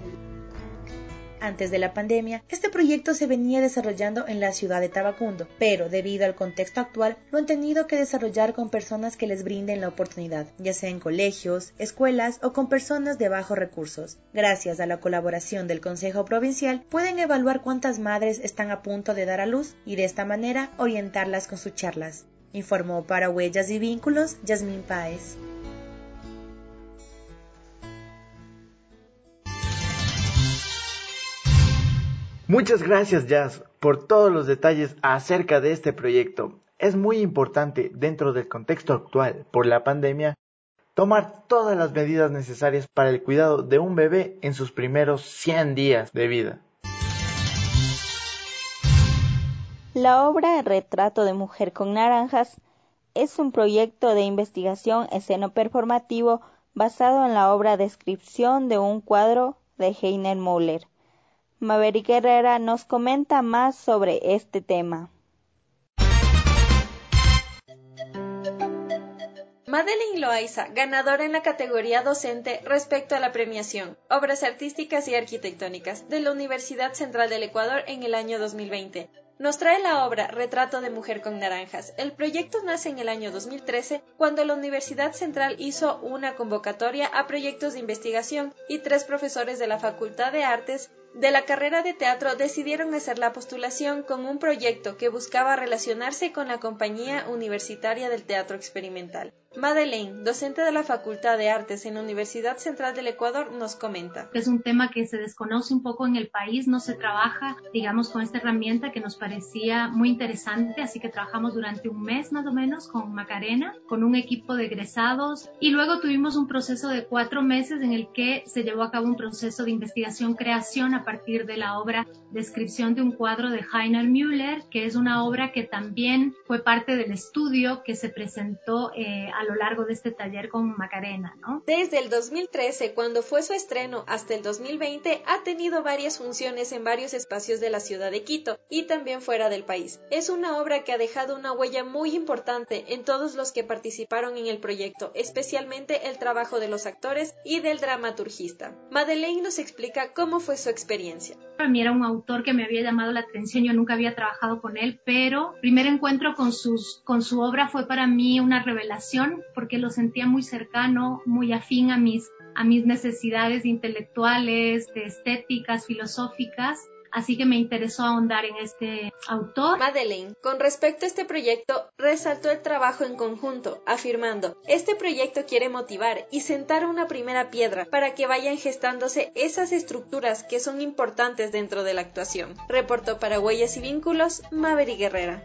S2: Antes de la pandemia, este proyecto se venía desarrollando en la ciudad de Tabacundo, pero debido al contexto actual lo han tenido que desarrollar con personas que les brinden la oportunidad, ya sea en colegios, escuelas o con personas de bajos recursos. Gracias a la colaboración del Consejo Provincial, pueden evaluar cuántas madres están a punto de dar a luz y de esta manera orientarlas con sus charlas. Informó para Huellas y Vínculos, Yasmín Páez.
S5: Muchas gracias, Jazz, por todos los detalles acerca de este proyecto. Es muy importante, dentro del contexto actual por la pandemia, tomar todas las medidas necesarias para el cuidado de un bebé en sus primeros 100 días de vida.
S6: La obra Retrato de mujer con naranjas es un proyecto de investigación escenoperformativo basado en la obra Descripción de un cuadro de Heiner Müller. Maverick Herrera nos comenta más sobre este tema.
S9: Madeleine Loaiza, ganadora en la categoría docente respecto a la premiación Obras Artísticas y Arquitectónicas de la Universidad Central del Ecuador en el año 2020. Nos trae la obra Retrato de mujer con naranjas. El proyecto nace en el año 2013, cuando la Universidad Central hizo una convocatoria a proyectos de investigación y 3 profesores de la Facultad de Artes de la carrera de teatro decidieron hacer la postulación con un proyecto que buscaba relacionarse con la Compañía Universitaria del Teatro Experimental. Madeleine, docente de la Facultad de Artes en la Universidad Central del Ecuador, nos comenta.
S11: Es un tema que se desconoce un poco en el país, no se trabaja, digamos, con esta herramienta que nos parecía muy interesante, así que trabajamos durante un mes más o menos con Macarena, con un equipo de egresados, y luego tuvimos un proceso de 4 meses en el que se llevó a cabo un proceso de investigación-creación a partir de la obra Descripción de un cuadro de Heiner Müller, que es una obra que también fue parte del estudio que se presentó a lo largo de este taller con Macarena, ¿no?
S9: Desde el 2013, cuando fue su estreno, hasta el 2020, ha tenido varias funciones en varios espacios de la ciudad de Quito y también fuera del país. Es una obra que ha dejado una huella muy importante en todos los que participaron en el proyecto, especialmente el trabajo de los actores y del dramaturgista. Madeleine nos explica cómo fue su experiencia. experiencia.
S11: Para mí era un autor que me había llamado la atención, yo nunca había trabajado con él, pero el primer encuentro con su obra fue para mí una revelación porque lo sentía muy cercano, muy afín a mis necesidades intelectuales, de estéticas, filosóficas. Así que me interesó ahondar en este autor.
S9: Madeleine, con respecto a este proyecto, resaltó el trabajo en conjunto, afirmando: este proyecto quiere motivar y sentar una primera piedra para que vayan gestándose esas estructuras que son importantes dentro de la actuación. Reportó para Huellas y Vínculos, Maverick Guerrera.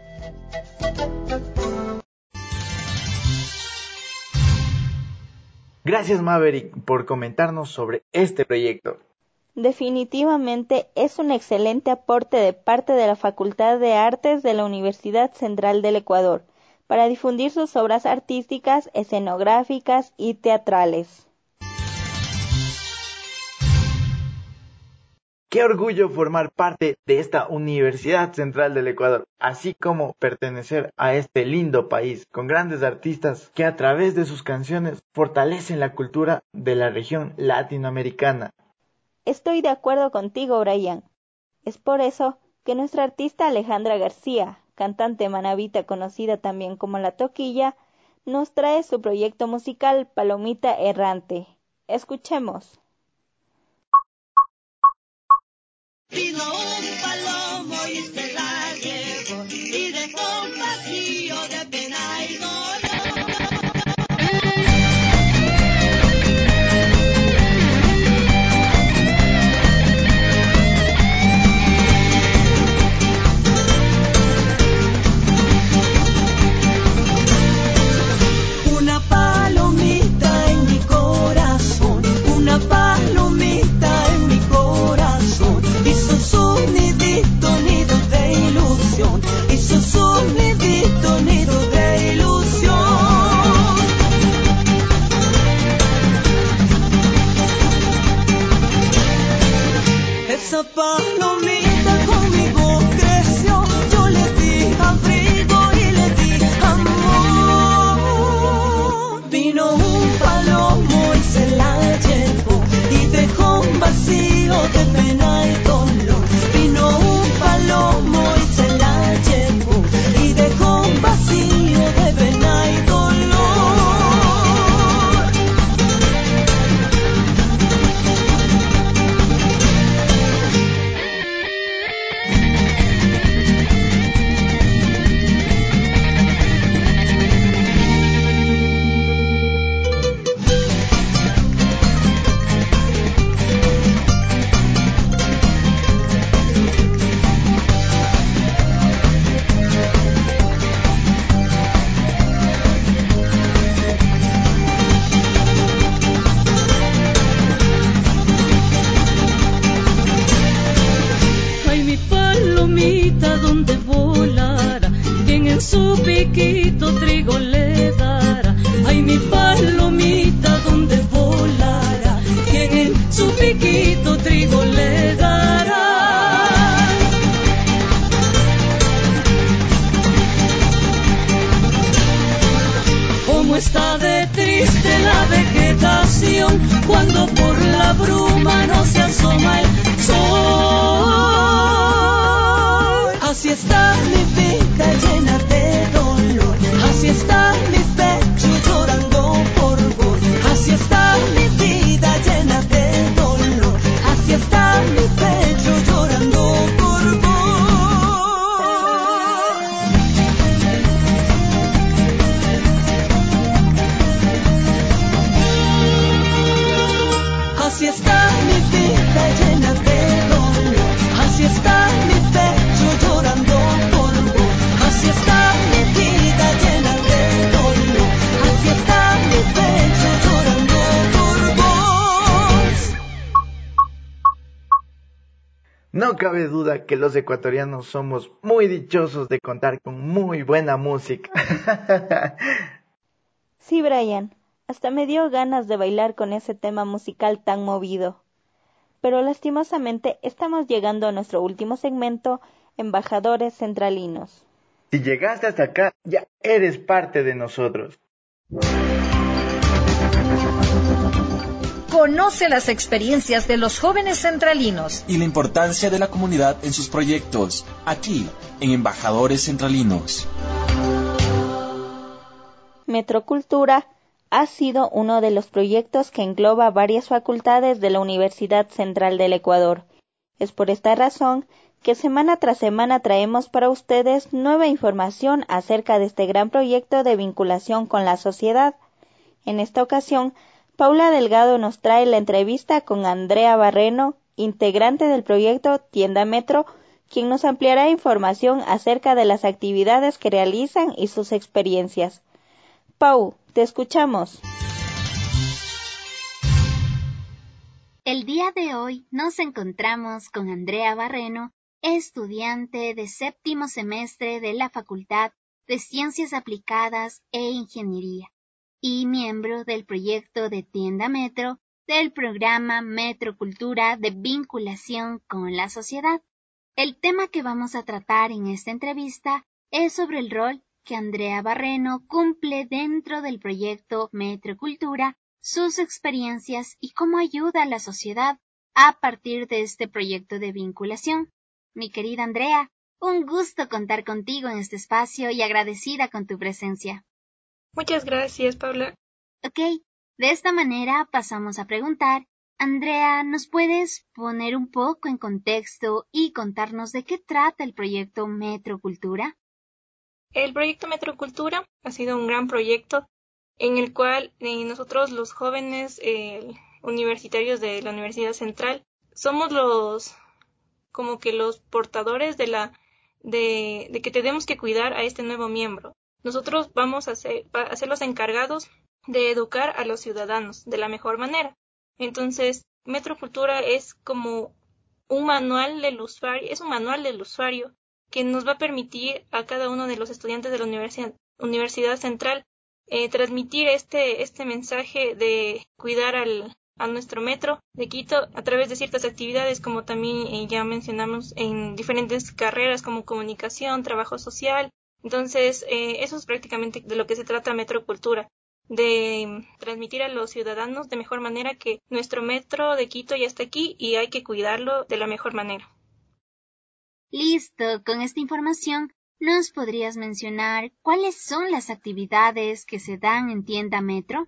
S5: Gracias, Maverick, por comentarnos sobre este proyecto.
S6: Definitivamente es un excelente aporte de parte de la Facultad de Artes de la Universidad Central del Ecuador para difundir sus obras artísticas, escenográficas y teatrales.
S5: Qué orgullo formar parte de esta Universidad Central del Ecuador, así como pertenecer a este lindo país con grandes artistas que a través de sus canciones fortalecen la cultura de la región latinoamericana.
S6: Estoy de acuerdo contigo, Brian. Es por eso que nuestra artista Alejandra García, cantante manabita conocida también como La Toquilla, nos trae su proyecto musical Palomita Errante. Escuchemos.
S12: Vino un palomo y se la llevó y dejó un vacío de pena y dolor. Una palomita en mi corazón, una palomita en mi corazón, hizo su nidito, nido de ilusión, hizo su nidito, nido de ilusión. Esa palomita conmigo creció, yo le di abrigo y le di amor. Vino un palomo y se la llevó y dejó un vacío de pena y dolor. Vino un palomo y se la llevó y dejó un vacío de pena y dolor. Ay, mi palomita donde volara, quien en su piquito trigo le dará. Ay, mi palomita donde volara, quien en su piquito trigo le dará. Cómo está de triste la vegetación cuando por la bruma no se asoma el sol. Así está mi vida llena de dolor, así está mi pecho llorando por vos. Así está mi vida llena de dolor, así está mi pecho llorando por vos. Así está mi vida llena de dolor, así está mi pecho llorando por vos. Así está mi vida llena de dolor, así está mi pecho llorando por vos.
S5: No cabe duda que los ecuatorianos somos muy dichosos de contar con muy buena música.
S6: Sí, Brian, hasta me dio ganas de bailar con ese tema musical tan movido. Pero lastimosamente estamos llegando a nuestro último segmento, Embajadores Centralinos.
S5: Si llegaste hasta acá, ya eres parte de nosotros.
S4: Conoce las experiencias de los jóvenes centralinos
S3: y la importancia de la comunidad en sus proyectos, aquí, en Embajadores Centralinos.
S6: Metrocultura ha sido uno de los proyectos que engloba varias facultades de la Universidad Central del Ecuador. Es por esta razón que semana tras semana traemos para ustedes nueva información acerca de este gran proyecto de vinculación con la sociedad. En esta ocasión, Paula Delgado nos trae la entrevista con Andrea Barreno, integrante del proyecto Tienda Metro, quien nos ampliará información acerca de las actividades que realizan y sus experiencias. Pau, te escuchamos.
S19: El día de hoy nos encontramos con Andrea Barreno, estudiante de 7º semestre de la Facultad de Ciencias Aplicadas e Ingeniería y miembro del proyecto de Tienda Metro del programa Metrocultura de vinculación con la sociedad. El tema que vamos a tratar en esta entrevista es sobre el rol que Andrea Barreno cumple dentro del proyecto Metrocultura, sus experiencias y cómo ayuda a la sociedad a partir de este proyecto de vinculación. Mi querida Andrea, un gusto contar contigo en este espacio y agradecida con tu presencia.
S9: Muchas gracias, Paula.
S19: Ok, de esta manera pasamos a preguntar. Andrea, ¿nos puedes poner un poco en contexto y contarnos de qué trata el proyecto Metrocultura?
S9: El proyecto Metrocultura ha sido un gran proyecto en el cual nosotros los jóvenes universitarios de la Universidad Central somos los portadores de que tenemos que cuidar a este nuevo miembro. Nosotros vamos a ser los encargados de educar a los ciudadanos de la mejor manera. Entonces, Metrocultura es como un manual del usuario, que nos va a permitir a cada uno de los estudiantes de la Universidad Central transmitir este mensaje de cuidar a nuestro metro de Quito a través de ciertas actividades, como también ya mencionamos en diferentes carreras como comunicación, trabajo social. Entonces, eso es prácticamente de lo que se trata Metrocultura, de transmitir a los ciudadanos de mejor manera que nuestro metro de Quito ya está aquí y hay que cuidarlo de la mejor manera.
S19: Listo, con esta información, ¿nos podrías mencionar cuáles son las actividades que se dan en Tienda Metro?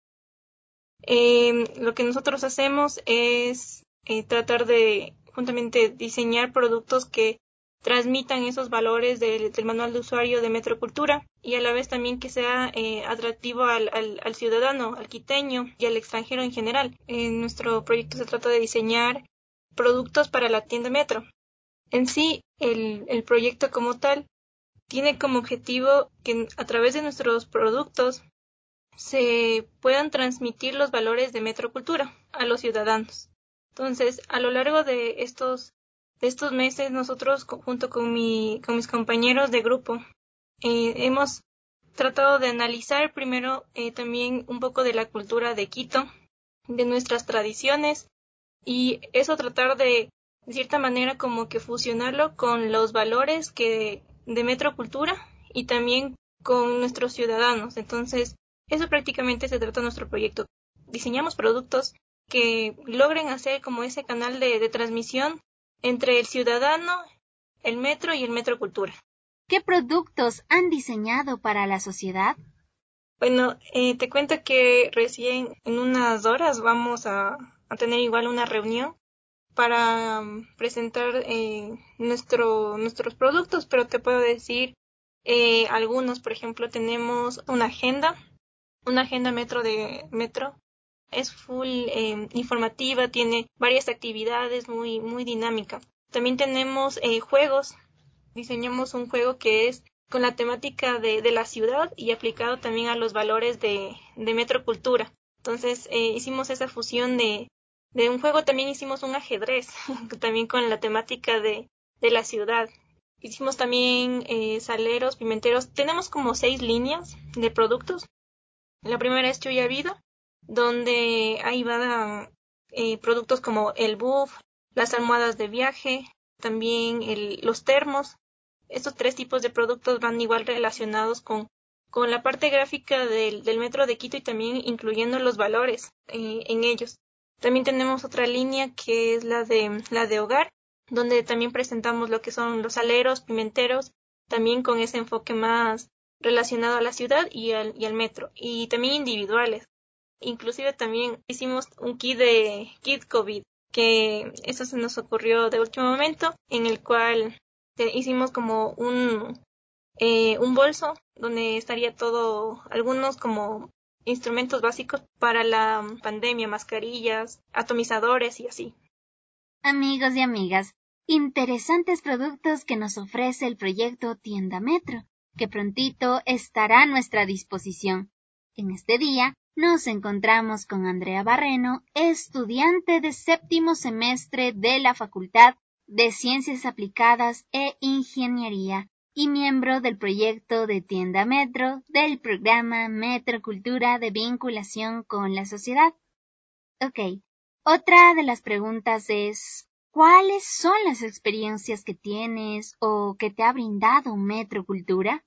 S9: Lo que nosotros hacemos es tratar de juntamente diseñar productos que transmitan esos valores del manual de usuario de Metrocultura y a la vez también que sea atractivo al ciudadano, al quiteño y al extranjero en general. En nuestro proyecto se trata de diseñar productos para la tienda Metro. En sí, el proyecto como tal tiene como objetivo que a través de nuestros productos se puedan transmitir los valores de Metrocultura a los ciudadanos. Entonces, a lo largo de estos meses, nosotros, junto con mis compañeros de grupo, hemos tratado de analizar primero también un poco de la cultura de Quito, de nuestras tradiciones, y eso tratar de cierta manera como que fusionarlo con los valores de Metrocultura y también con nuestros ciudadanos. Entonces, eso prácticamente se trata de nuestro proyecto. Diseñamos productos que logren hacer como ese canal de transmisión entre el ciudadano, el metro y el Metrocultura.
S19: ¿Qué productos han diseñado para la sociedad?
S9: Bueno, te cuento que recién en unas horas vamos a tener igual una reunión para presentar nuestros productos, pero te puedo decir algunos. Por ejemplo, tenemos una agenda metro de metro. Es full informativa, tiene varias actividades, muy, muy dinámica. También tenemos juegos. Diseñamos un juego que es con la temática de la ciudad y aplicado también a los valores de Metrocultura. Entonces hicimos esa fusión de un juego. También hicimos un ajedrez, también con la temática de la ciudad. Hicimos también saleros, pimenteros. Tenemos como 6 líneas de productos. La primera es Chuya Vida, donde ahí van productos como el buff, las almohadas de viaje, también los termos. Estos 3 tipos de productos van igual relacionados con la parte gráfica del metro de Quito y también incluyendo los valores en ellos.
S13: También tenemos otra línea que es la de hogar, donde también presentamos lo que son los aleros, pimenteros, también con ese enfoque más relacionado a la ciudad y al metro, y también individuales. Inclusive también hicimos un kit COVID, que eso se nos ocurrió de último momento, en el cual hicimos como un bolso donde estaría todo, algunos como instrumentos básicos para la pandemia, mascarillas, atomizadores y así.
S19: Amigos y amigas, interesantes productos que nos ofrece el proyecto Tienda Metro, que prontito estará a nuestra disposición. En este día nos encontramos con Andrea Barreno, estudiante de 7º semestre de la Facultad de Ciencias Aplicadas e Ingeniería y miembro del proyecto de Tienda Metro del programa Metrocultura de vinculación con la sociedad. Ok, otra de las preguntas es, ¿cuáles son las experiencias que tienes o que te ha brindado Metrocultura?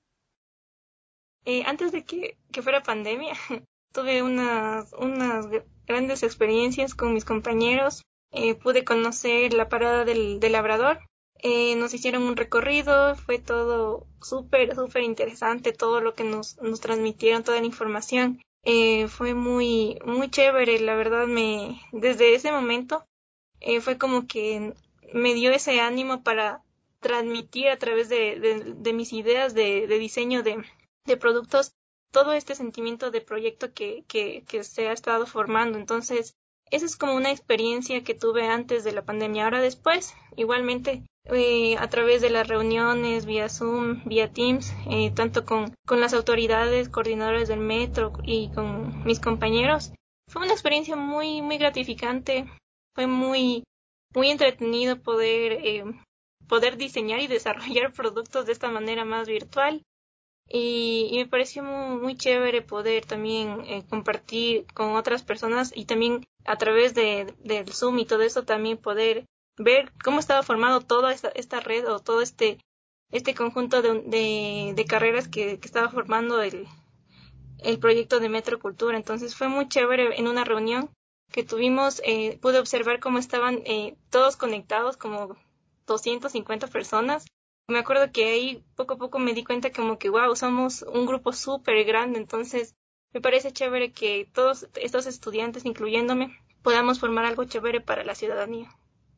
S13: Antes de que fuera pandemia, tuve unas grandes experiencias con mis compañeros. Pude conocer la parada del Labrador. Nos hicieron un recorrido, fue todo súper interesante, todo lo que nos transmitieron, toda la información. Fue muy chévere, la verdad. Desde ese momento fue como que me dio ese ánimo para transmitir a través de mis ideas de diseño de productos todo este sentimiento de proyecto que se ha estado formando. Entonces, esa es como una experiencia que tuve antes de la pandemia. Ahora después, igualmente, a través de las reuniones vía Zoom, vía Teams, tanto con las autoridades, coordinadores del metro y con mis compañeros, fue una experiencia muy gratificante. Fue muy entretenido poder diseñar y desarrollar productos de esta manera más virtual. Y me pareció muy chévere poder también compartir con otras personas y también a través del Zoom y todo eso también poder ver cómo estaba formado toda esta red o todo este conjunto de carreras que estaba formando el proyecto de Metrocultura. Entonces fue muy chévere. En una reunión que tuvimos pude observar cómo estaban todos conectados, como 250 personas. Me acuerdo que ahí poco a poco me di cuenta como que wow, somos un grupo súper grande. Entonces me parece chévere que todos estos estudiantes, incluyéndome, podamos formar algo chévere para la ciudadanía.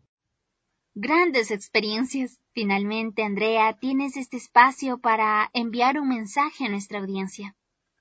S19: Grandes experiencias. Finalmente, Andrea, tienes este espacio para enviar un mensaje a nuestra audiencia.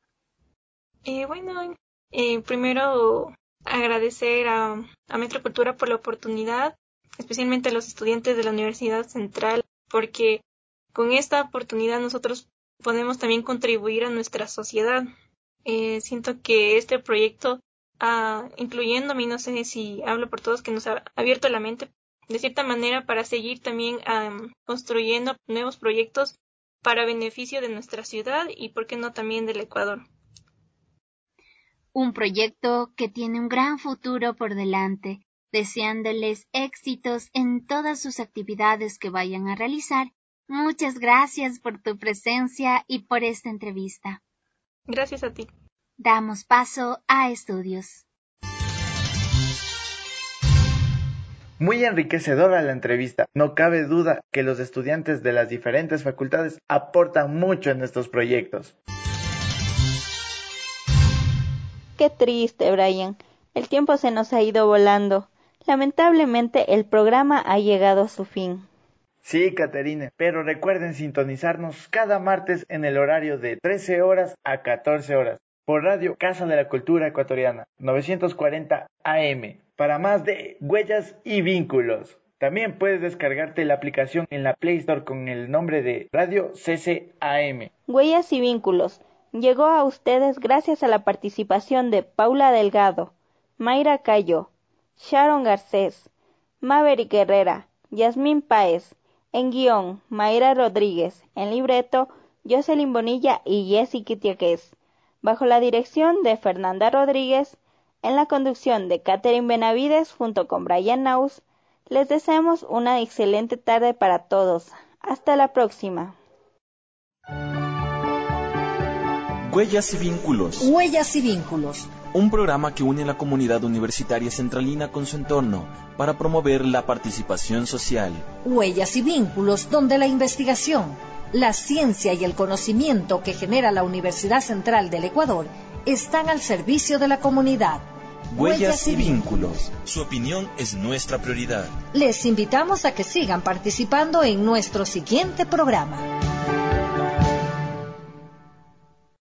S13: Primero agradecer a Metrocultura por la oportunidad, especialmente a los estudiantes de la Universidad Central, porque con esta oportunidad nosotros podemos también contribuir a nuestra sociedad. Siento que este proyecto, incluyéndome, no sé si hablo por todos, que nos ha abierto la mente de cierta manera para seguir también construyendo nuevos proyectos para beneficio de nuestra ciudad y, por qué no, también del Ecuador.
S19: Un proyecto que tiene un gran futuro por delante, deseándoles éxitos en todas sus actividades que vayan a realizar. Muchas gracias por tu presencia y por esta entrevista.
S13: Gracias a ti.
S19: Damos paso a estudios.
S5: Muy enriquecedora la entrevista. No cabe duda que los estudiantes de las diferentes facultades aportan mucho en estos proyectos.
S6: Qué triste, Brian. El tiempo se nos ha ido volando. Lamentablemente, el programa ha llegado a su fin.
S5: Sí, Caterine, pero recuerden sintonizarnos cada martes en el horario de 13 horas a 14 horas por Radio Casa de la Cultura Ecuatoriana, 940 AM, para más de Huellas y Vínculos. También puedes descargarte la aplicación en la Play Store con el nombre de Radio CCAM.
S6: Huellas y Vínculos llegó a ustedes gracias a la participación de Paula Delgado, Mayra Cayo, Sharon Garcés, Maverick Herrera, Yasmín Páez, en guión, Mayra Rodríguez, en libreto, Jocelyn Bonilla y Jessy Quitiaquez, bajo la dirección de Fernanda Rodríguez, en la conducción de Catherine Benavides junto con Brian Naus. Les deseamos una excelente tarde para todos. Hasta la próxima.
S3: Huellas y Vínculos.
S4: Huellas y Vínculos.
S3: un programa que une la comunidad universitaria centralina con su entorno para promover la participación social.
S4: Huellas y vínculos, donde la investigación, la ciencia y el conocimiento que genera la Universidad Central del Ecuador están al servicio de la comunidad.
S3: Huellas y vínculos. Su opinión es nuestra prioridad.
S4: Les invitamos a que sigan participando en nuestro siguiente programa.